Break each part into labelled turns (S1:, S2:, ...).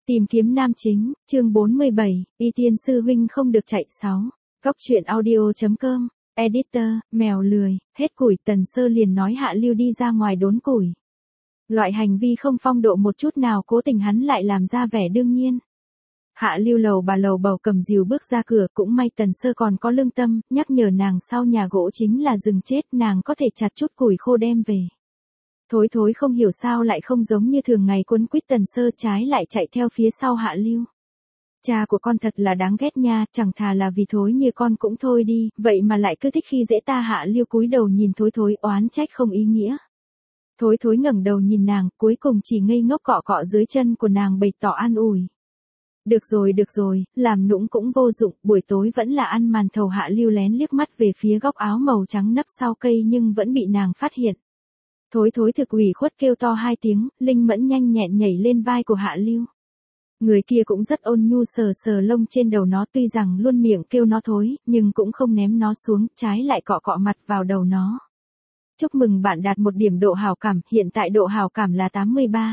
S1: Tìm kiếm nam chính, chương 47, Y Tiên sư huynh không được chạy 6. Góc truyện audio.com, editor, mèo lười, hết củi Tần Sơ liền nói Hạ Lưu đi ra ngoài đốn củi. Loại hành vi không phong độ một chút nào cố tình hắn lại làm ra vẻ đương nhiên. Hạ Lưu lầu bầu cầm rìu bước ra cửa, cũng may Tần Sơ còn có lương tâm, nhắc nhở nàng sau nhà gỗ chính là rừng chết, nàng có thể chặt chút củi khô đem về. Thối thối không hiểu sao lại không giống như thường ngày quấn quýt Tần Sơ, trái lại chạy theo phía sau Hạ Lưu. Cha của con thật là đáng ghét nha, chẳng thà là vì thối như con cũng thôi đi, vậy mà lại cứ thích khi dễ ta. Hạ Lưu cúi đầu nhìn thối thối oán trách không ý nghĩa. Thối thối ngẩng đầu nhìn nàng, cuối cùng chỉ ngây ngốc cọ cọ dưới chân của nàng bày tỏ an ủi. Được rồi, làm nũng cũng vô dụng, buổi tối vẫn là ăn màn thầu. Hạ Lưu lén liếc mắt về phía góc áo màu trắng nấp sau cây nhưng vẫn bị nàng phát hiện. Thối thối thực ủy khuất kêu to 2 tiếng, linh mẫn nhanh nhẹn nhảy lên vai của Hạ Lưu. Người kia cũng rất ôn nhu sờ sờ lông trên đầu nó, tuy rằng luôn miệng kêu nó thối, nhưng cũng không ném nó xuống, trái lại cọ cọ mặt vào đầu nó. Chúc mừng bạn đạt 1 điểm độ hảo cảm, hiện tại độ hảo cảm là 83.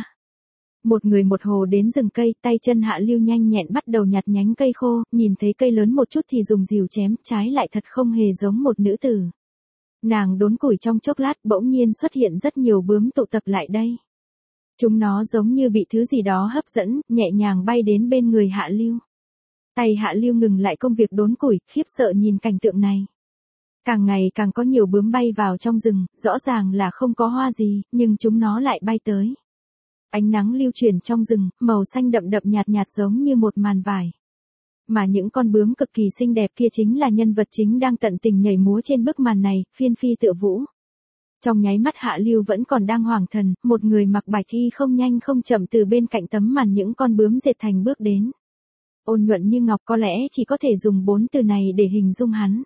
S1: Một người một hồ đến rừng cây, tay chân Hạ Lưu nhanh nhẹn bắt đầu nhặt nhánh cây khô, nhìn thấy cây lớn một chút thì dùng rìu chém, trái lại thật không hề giống một nữ tử. Nàng đốn củi trong chốc lát, bỗng nhiên xuất hiện rất nhiều bướm tụ tập lại đây. Chúng nó giống như bị thứ gì đó hấp dẫn, nhẹ nhàng bay đến bên người Hạ Lưu. Tay Hạ Lưu ngừng lại công việc đốn củi, khiếp sợ nhìn cảnh tượng này. Càng ngày càng có nhiều bướm bay vào trong rừng, rõ ràng là không có hoa gì, nhưng chúng nó lại bay tới. Ánh nắng lưu chuyển trong rừng, màu xanh đậm đậm nhạt nhạt giống như một màn vải. Mà những con bướm cực kỳ xinh đẹp kia chính là nhân vật chính đang tận tình nhảy múa trên bức màn này, phiên phi tựa vũ. Trong nháy mắt Hạ Lưu vẫn còn đang hoảng thần, một người mặc bạch y không nhanh không chậm từ bên cạnh tấm màn những con bướm dệt thành bước đến. Ôn nhuận như ngọc, có lẽ chỉ có thể dùng 4 từ này để hình dung hắn.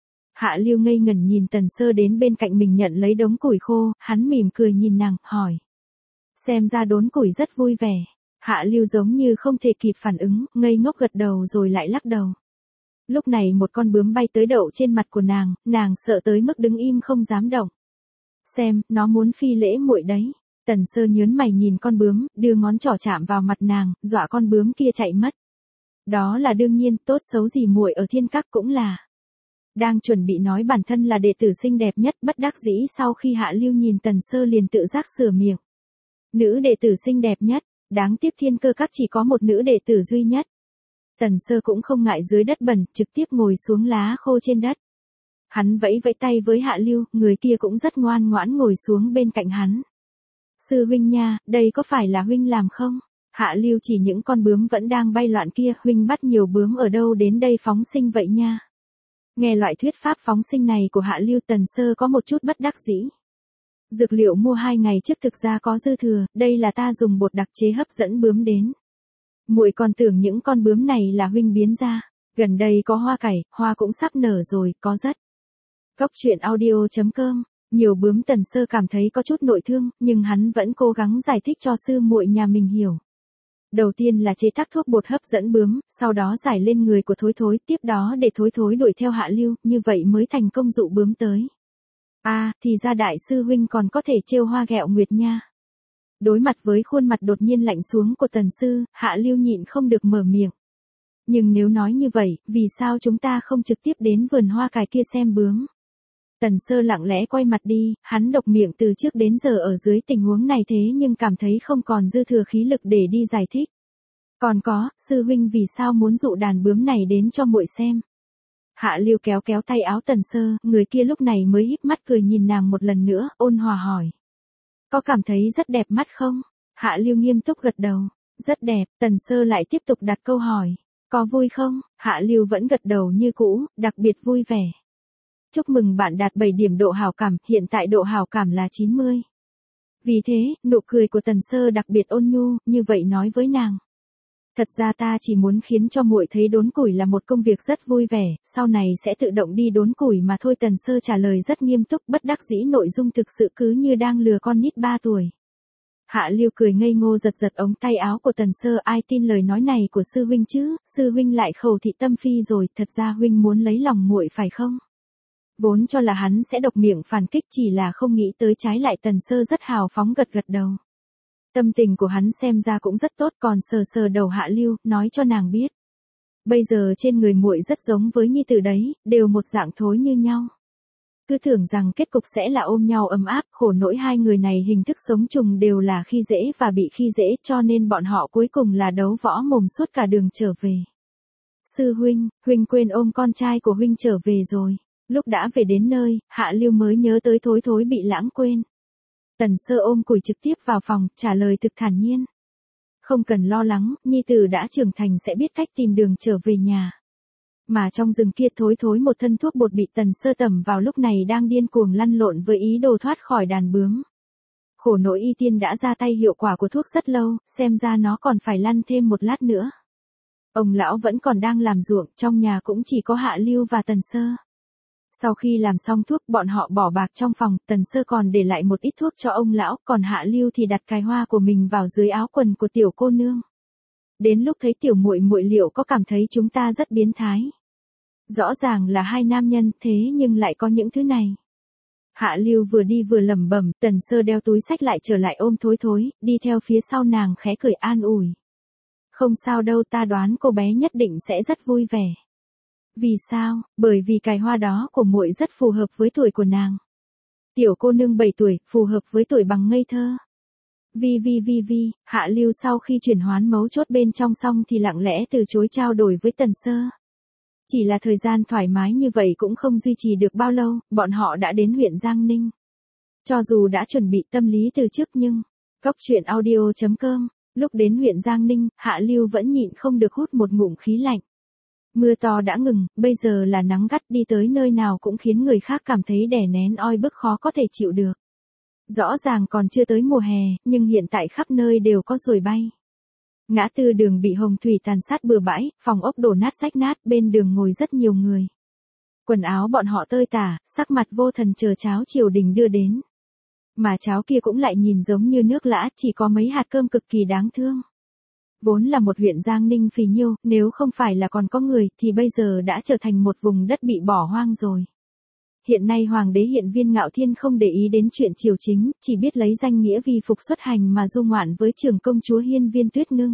S1: Hạ Lưu ngây ngẩn nhìn Tần Sơ đến bên cạnh mình nhận lấy đống củi khô, hắn mỉm cười nhìn nàng, hỏi. Xem ra đốn củi rất vui vẻ. Hạ Lưu giống như không thể kịp phản ứng, ngây ngốc gật đầu rồi lại lắc đầu. Lúc này một con bướm bay tới đậu trên mặt của nàng sợ tới mức đứng im không dám động. Xem, nó muốn phi lễ muội đấy. Tần Sơ nhớn mày nhìn con bướm, đưa ngón trỏ chạm vào mặt nàng, dọa con bướm kia chạy mất. Đó là đương nhiên, tốt xấu gì muội ở thiên các cũng là. Đang chuẩn bị nói bản thân là đệ tử xinh đẹp nhất, bất đắc dĩ sau khi Hạ Lưu nhìn Tần Sơ liền tự giác sửa miệng. Nữ đệ tử xinh đẹp nhất, đáng tiếc thiên cơ các chỉ có một nữ đệ tử duy nhất. Tần Sơ cũng không ngại dưới đất bẩn, trực tiếp ngồi xuống lá khô trên đất. Hắn vẫy tay với Hạ Lưu, người kia cũng rất ngoan ngoãn ngồi xuống bên cạnh hắn. Sư huynh nha, đây có phải là huynh làm không? Hạ Lưu chỉ những con bướm vẫn đang bay loạn kia, huynh bắt nhiều bướm ở đâu đến đây phóng sinh vậy nha? Nghe loại thuyết pháp phóng sinh này của Hạ Lưu, Tần Sơ có một chút bất đắc dĩ. Dược liệu mua 2 ngày trước thực ra có dư thừa, đây là ta dùng bột đặc chế hấp dẫn bướm đến. Muội còn tưởng những con bướm này là huynh biến ra. Gần đây có hoa cải, hoa cũng sắp nở rồi, có rất. Góc truyện audio.com, nhiều bướm. Tần Sơ cảm thấy có chút nội thương, nhưng hắn vẫn cố gắng giải thích cho sư muội nhà mình hiểu. Đầu tiên là chế tác thuốc bột hấp dẫn bướm, sau đó giải lên người của thối thối, tiếp đó để thối thối đuổi theo Hạ Lưu, như vậy mới thành công dụ bướm tới. Thì ra đại sư huynh còn có thể trêu hoa ghẹo nguyệt nha. Đối mặt với khuôn mặt đột nhiên lạnh xuống của Tần Sư, Hạ Lưu nhịn không được mở miệng. Nhưng nếu nói như vậy, vì sao chúng ta không trực tiếp đến vườn hoa cải kia xem bướm? Tần Sơ lặng lẽ quay mặt đi, hắn độc miệng từ trước đến giờ ở dưới tình huống này thế nhưng cảm thấy không còn dư thừa khí lực để đi giải thích. Còn có, sư huynh vì sao muốn dụ đàn bướm này đến cho muội xem? Hạ Lưu kéo tay áo Tần Sơ, người kia lúc này mới híp mắt cười nhìn nàng một lần nữa, ôn hòa hỏi. Có cảm thấy rất đẹp mắt không? Hạ Lưu nghiêm túc gật đầu. Rất đẹp. Tần Sơ lại tiếp tục đặt câu hỏi. Có vui không? Hạ Lưu vẫn gật đầu như cũ, đặc biệt vui vẻ. Chúc mừng bạn đạt 7 điểm độ hảo cảm, hiện tại độ hảo cảm là 90. Vì thế, nụ cười của Tần Sơ đặc biệt ôn nhu, như vậy nói với nàng. Thật ra ta chỉ muốn khiến cho muội thấy đốn củi là một công việc rất vui vẻ, sau này sẽ tự động đi đốn củi mà thôi. Tần Sơ trả lời rất nghiêm túc, bất đắc dĩ nội dung thực sự cứ như đang lừa con nít 3 tuổi. Hạ Lưu cười ngây ngô giật ống tay áo của Tần Sơ, ai tin lời nói này của sư huynh chứ, sư huynh lại khẩu thị tâm phi rồi, thật ra huynh muốn lấy lòng muội phải không? Vốn cho là hắn sẽ độc miệng phản kích, chỉ là không nghĩ tới trái lại Tần Sơ rất hào phóng gật đầu. Tâm tình của hắn xem ra cũng rất tốt, còn sờ sờ đầu Hạ Lưu, nói cho nàng biết. Bây giờ trên người muội rất giống với nhi tử đấy, đều một dạng thối như nhau. Cứ tưởng rằng kết cục sẽ là ôm nhau ấm áp, khổ nỗi hai người này hình thức sống trùng đều là khi dễ và bị khi dễ, cho nên bọn họ cuối cùng là đấu võ mồm suốt cả đường trở về. Sư huynh, huynh quên ôm con trai của huynh trở về rồi. Lúc đã về đến nơi, Hạ Lưu mới nhớ tới thối thối bị lãng quên. Tần Sơ ôm củi trực tiếp vào phòng, trả lời thực thản nhiên. Không cần lo lắng, nhi tử đã trưởng thành sẽ biết cách tìm đường trở về nhà. Mà trong rừng kia thối thối một thân thuốc bột bị Tần Sơ tẩm vào lúc này đang điên cuồng lăn lộn với ý đồ thoát khỏi đàn bướm. Khổ nỗi y tiên đã ra tay, hiệu quả của thuốc rất lâu, xem ra nó còn phải lăn thêm một lát nữa. Ông lão vẫn còn đang làm ruộng, trong nhà cũng chỉ có Hạ Lưu và Tần Sơ. Sau khi làm xong thuốc, bọn họ bỏ bạc trong phòng, Tần Sơ còn để lại một ít thuốc cho ông lão, còn Hạ Lưu thì đặt cài hoa của mình vào dưới áo quần của tiểu cô nương. Đến lúc thấy tiểu muội muội liệu có cảm thấy chúng ta rất biến thái? Rõ ràng là hai nam nhân, thế nhưng lại có những thứ này. Hạ Lưu vừa đi vừa lẩm bẩm, Tần Sơ đeo túi xách lại trở lại ôm thối thối, đi theo phía sau nàng khẽ cười an ủi. Không sao đâu, ta đoán cô bé nhất định sẽ rất vui vẻ. Vì sao? Bởi vì cài hoa đó của muội rất phù hợp với tuổi của nàng. Tiểu cô nương 7 tuổi, phù hợp với tuổi bằng ngây thơ. Vi, Hạ Lưu sau khi chuyển hoán mấu chốt bên trong xong thì lặng lẽ từ chối trao đổi với Tần Sơ. Chỉ là thời gian thoải mái như vậy cũng không duy trì được bao lâu, bọn họ đã đến huyện Giang Ninh. Cho dù đã chuẩn bị tâm lý từ trước nhưng, Cóc truyện audio.com, lúc đến huyện Giang Ninh, Hạ Lưu vẫn nhịn không được hút một ngụm khí lạnh. Mưa to đã ngừng, bây giờ là nắng gắt, đi tới nơi nào cũng khiến người khác cảm thấy đè nén oi bức khó có thể chịu được. Rõ ràng còn chưa tới mùa hè, nhưng hiện tại khắp nơi đều có ruồi bay. Ngã tư đường bị hồng thủy tàn sát bừa bãi, phòng ốc đổ nát rách nát, bên đường ngồi rất nhiều người. Quần áo bọn họ tơi tả, sắc mặt vô thần chờ cháo triều đình đưa đến. Mà cháo kia cũng lại nhìn giống như nước lã, chỉ có mấy hạt cơm cực kỳ đáng thương. Vốn là một huyện Giang Ninh phì nhiêu, nếu không phải là còn có người thì bây giờ đã trở thành một vùng đất bị bỏ hoang rồi. Hiện nay Hoàng đế Hiện Viên Ngạo Thiên không để ý đến chuyện triều chính, chỉ biết lấy danh nghĩa vì phục xuất hành mà du ngoạn với trưởng công chúa Hiên Viên Tuyết Ngưng.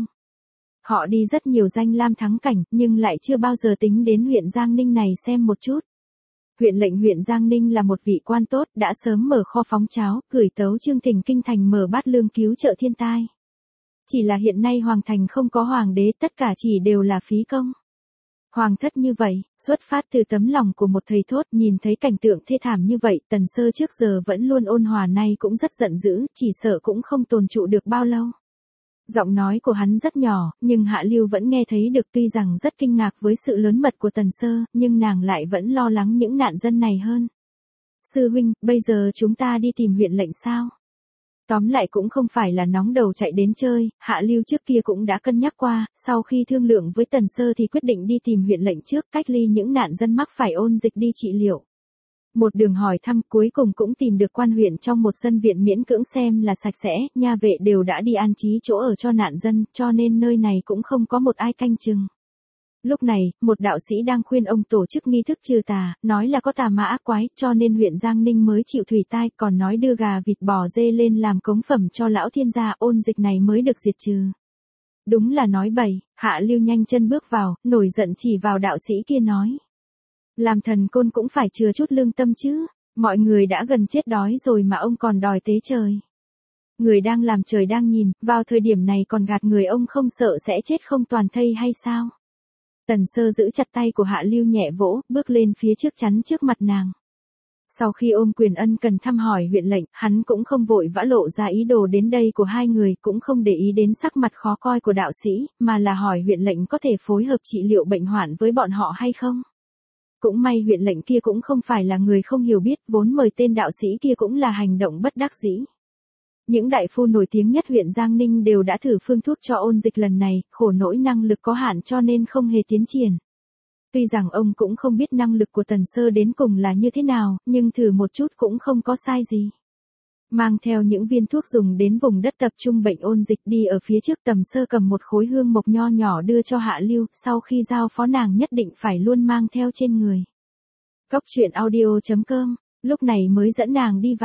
S1: Họ đi rất nhiều danh lam thắng cảnh, nhưng lại chưa bao giờ tính đến huyện Giang Ninh này xem một chút. Huyện lệnh huyện Giang Ninh là một vị quan tốt, đã sớm mở kho phóng cháo, gửi tấu chương thỉnh kinh thành mở bát lương cứu trợ thiên tai. Chỉ là hiện nay hoàng thành không có hoàng đế, tất cả chỉ đều là phí công. Hoàng thất như vậy, xuất phát từ tấm lòng của một thầy thốt, nhìn thấy cảnh tượng thê thảm như vậy, Tần Sơ trước giờ vẫn luôn ôn hòa, nay cũng rất giận dữ, chỉ sợ cũng không tồn trụ được bao lâu. Giọng nói của hắn rất nhỏ, nhưng Hạ Lưu vẫn nghe thấy được, tuy rằng rất kinh ngạc với sự lớn mật của Tần Sơ, nhưng nàng lại vẫn lo lắng những nạn dân này hơn. Sư huynh, bây giờ chúng ta đi tìm huyện lệnh sao? Tóm lại cũng không phải là nóng đầu chạy đến chơi, Hạ Lưu trước kia cũng đã cân nhắc qua, sau khi thương lượng với Tần Sơ thì quyết định đi tìm huyện lệnh trước, cách ly những nạn dân mắc phải ôn dịch đi trị liệu. Một đường hỏi thăm, cuối cùng cũng tìm được quan huyện trong một sân viện miễn cưỡng xem là sạch sẽ, nha vệ đều đã đi an trí chỗ ở cho nạn dân, cho nên nơi này cũng không có một ai canh chừng. Lúc này, một đạo sĩ đang khuyên ông tổ chức nghi thức trừ tà, nói là có tà ma ác quái, cho nên huyện Giang Ninh mới chịu thủy tai, còn nói đưa gà vịt bò dê lên làm cống phẩm cho lão thiên gia, ôn dịch này mới được diệt trừ. Đúng là nói bậy, Hạ Lưu nhanh chân bước vào, nổi giận chỉ vào đạo sĩ kia nói. Làm thần côn cũng phải chừa chút lương tâm chứ, mọi người đã gần chết đói rồi mà ông còn đòi tế trời. Người đang làm trời đang nhìn, vào thời điểm này còn gạt người, ông không sợ sẽ chết không toàn thây hay sao? Tần Sơ giữ chặt tay của Hạ Lưu nhẹ vỗ, bước lên phía trước chắn trước mặt nàng. Sau khi ôm quyền ân cần thăm hỏi huyện lệnh, hắn cũng không vội vã lộ ra ý đồ đến đây của hai người, cũng không để ý đến sắc mặt khó coi của đạo sĩ, mà là hỏi huyện lệnh có thể phối hợp trị liệu bệnh hoạn với bọn họ hay không. Cũng may huyện lệnh kia cũng không phải là người không hiểu biết, vốn mời tên đạo sĩ kia cũng là hành động bất đắc dĩ. Những đại phu nổi tiếng nhất huyện Giang Ninh đều đã thử phương thuốc cho ôn dịch lần này, khổ nỗi năng lực có hạn cho nên không hề tiến triển. Tuy rằng ông cũng không biết năng lực của Tần Sơ đến cùng là như thế nào, nhưng thử một chút cũng không có sai gì. Mang theo những viên thuốc dùng đến vùng đất tập trung bệnh ôn dịch, đi ở phía trước, Tần Sơ cầm một khối hương mộc nho nhỏ đưa cho Hạ Lưu, sau khi giao phó nàng nhất định phải luôn mang theo trên người. Cóc truyện audio.com, lúc này mới dẫn nàng đi vào.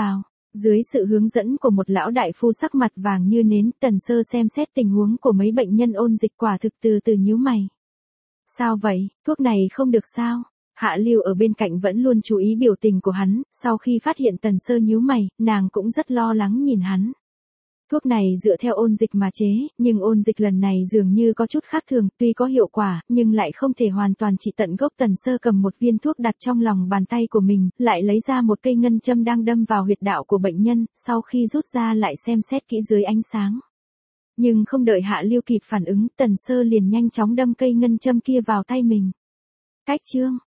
S1: Dưới sự hướng dẫn của một lão đại phu sắc mặt vàng như nến, Tần Sơ xem xét tình huống của mấy bệnh nhân ôn dịch quả thực từ từ nhíu mày. Sao vậy, thuốc này không được sao? Hạ Lưu ở bên cạnh vẫn luôn chú ý biểu tình của hắn, sau khi phát hiện Tần Sơ nhíu mày, nàng cũng rất lo lắng nhìn hắn. Thuốc này dựa theo ôn dịch mà chế, nhưng ôn dịch lần này dường như có chút khác thường, tuy có hiệu quả, nhưng lại không thể hoàn toàn trị tận gốc. Tần Sơ cầm một viên thuốc đặt trong lòng bàn tay của mình, lại lấy ra một cây ngân châm đang đâm vào huyệt đạo của bệnh nhân, sau khi rút ra lại xem xét kỹ dưới ánh sáng. Nhưng không đợi Hạ Lưu kịp phản ứng, Tần Sơ liền nhanh chóng đâm cây ngân châm kia vào tay mình. Cách chương